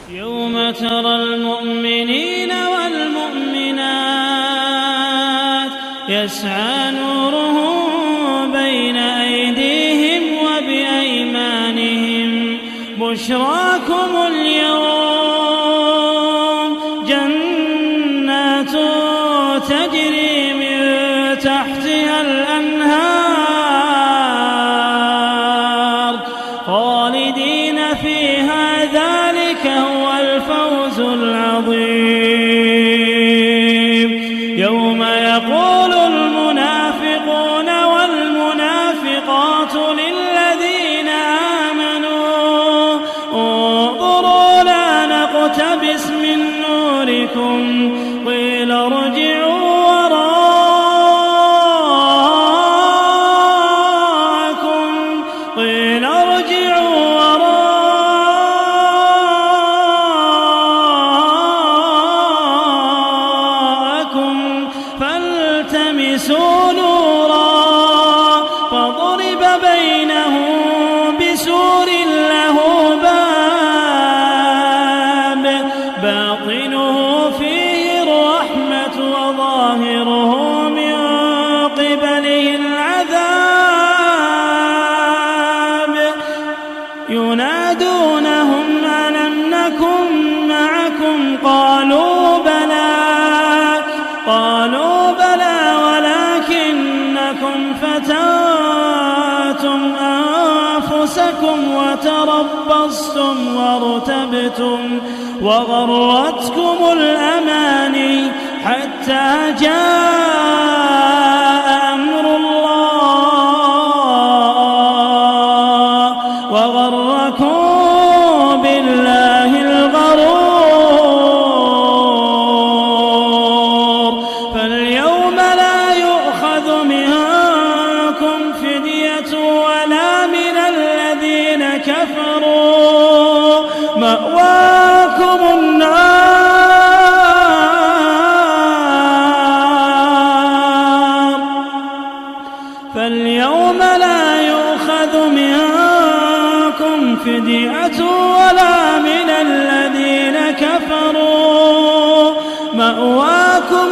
يوم ترى المؤمنين والمؤمنات يسعى نورهم بين أيديهم وبأيمانهم بشراكم اليوم جنات تجري من تحتها الأنهار خالدين فيها ذلك هو الفوز العظيم. يوم يقول المنافقون والمنافقات للذين آمنوا انظروا لا نقتبس من نوركم قيل ارجعوا فالتمسوا نورا فضرب بينهم بسور له باب باطنه فيه الرحمة وظاهره من قبله العذاب ينادونهم ألم نكن معكم قالوا بلى ولكنكم فتنتم أنفسكم وتربصتم وارتبتم وغرتكم الأماني حتى جاء أمر الله وغركم بالله الغرور. فاليوم لا يؤخذ منكم فدية ولا من الذين كفروا مأواكم النار. فاليوم لا يؤخذ منكم فدية ولا من الذين كفروا مأواكم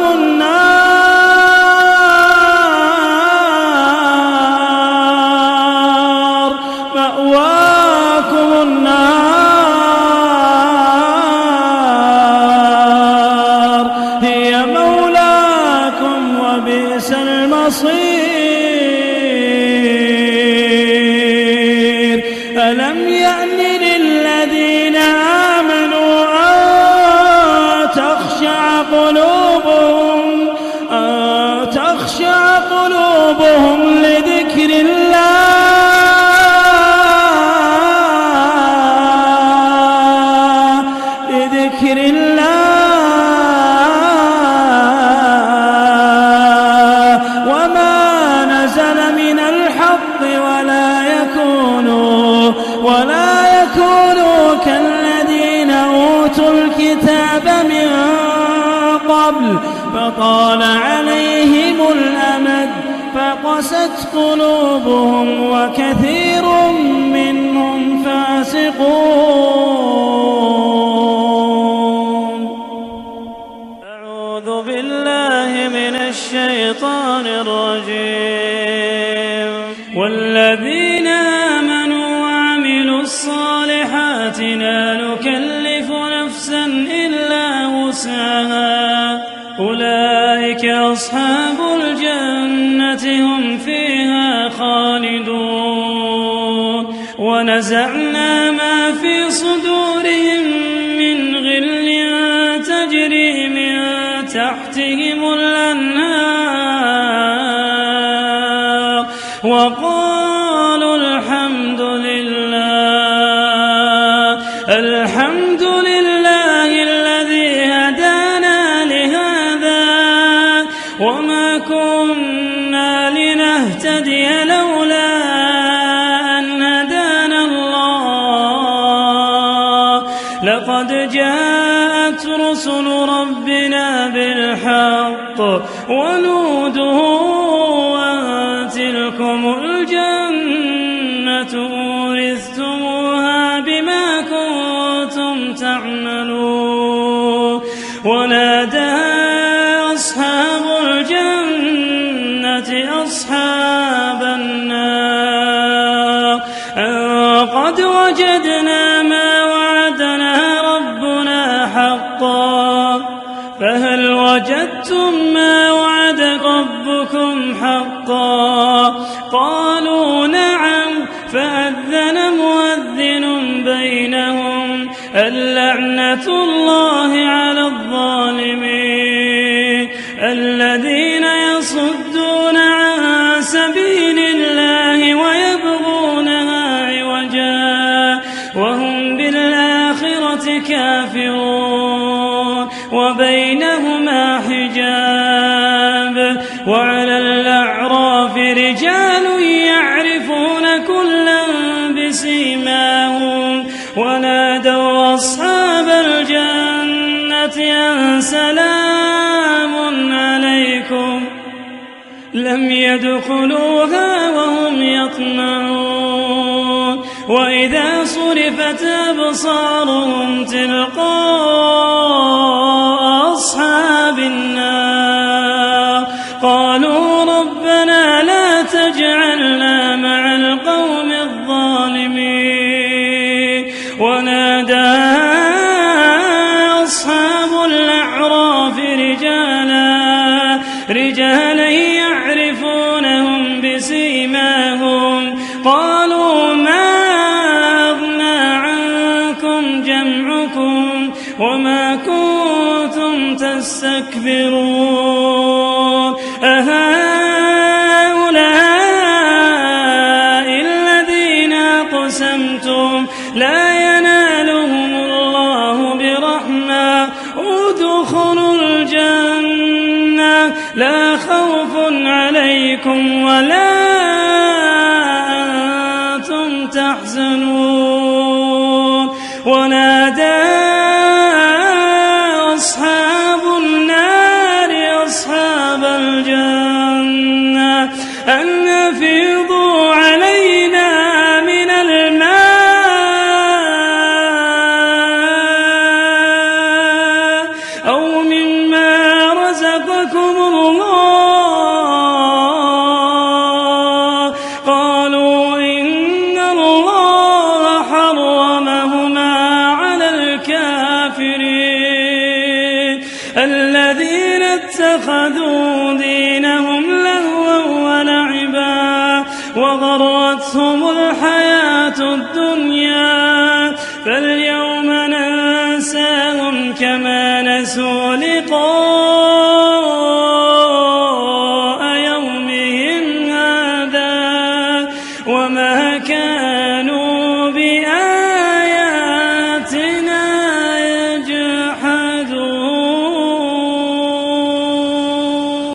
النار هي مولاكم وبئس المصير. ألم يأن للذين آمنوا أن تخشع قلوبهم لذكر الله وما نزل من الحق ولا يكونوا كالذين أوتوا الكتاب من قبل فطال عليهم الأمد فقست قلوبهم وكثير منهم فاسقون. أعوذ بالله من الشيطان الرجيم. والذين آمنوا وعملوا الصالحات لا نكلف نفسا إلا وسعها أولئك أصحاب الجنة هم فيها خالدون. ونزعنا ما في صدورهم من غل تجري من تحتهم الأنهار وقالوا الحمد لله الذي هدانا لهذا وما كنا لنهتدي لولا أن هدانا الله لقد جاءت رسل ربنا بالحق ونودوا أن تلكم الجنة أورثتموها بما كنتم كنتم تعملون ونادى أصحاب الجنة أصحاب النار أن قد وجدنا ما وعدنا ربنا حقا فهل وجدتم ما وعد ربكم حقا قالوا نعم فأذن مؤذن بينهم اللعنة الله على الظالمين الذين يصدون عن سبيل الله ويبغونها عوجا وهم بالآخرة كافرون وبينهما حجاب وعلى الأعراف رجال يعرفون كلا بسيماهم ونادوا أصحاب الجنة أن سلام عليكم لم يدخلوها وهم يطمعون وإذا صرفت أبصارهم تلقاء أصحاب النار قالوا ربنا لا تجعلنا مع القوم الظالمين ونادى أصحاب الأعراف رجالا يعرفونهم بسيماهم قالوا ما أغنى عنكم جمعكم وما كنتم تستكبرون أهؤلاء الذين أقسمتم لا ينالهم الله برحمة ادخلوا الجنة لا خوف عليكم ولا أنتم تحزنون ونادى أصحاب النار أصحاب الجنة أن أفيضوا علينا من الماء أو مما رزقكم الله قالوا إن الله حرمهما على الكافرين الذين اتخذوا دينهم لهوا ولعبا وغرتهم الحياة الدنيا فاليوم ننساهم كما نسوا لقاء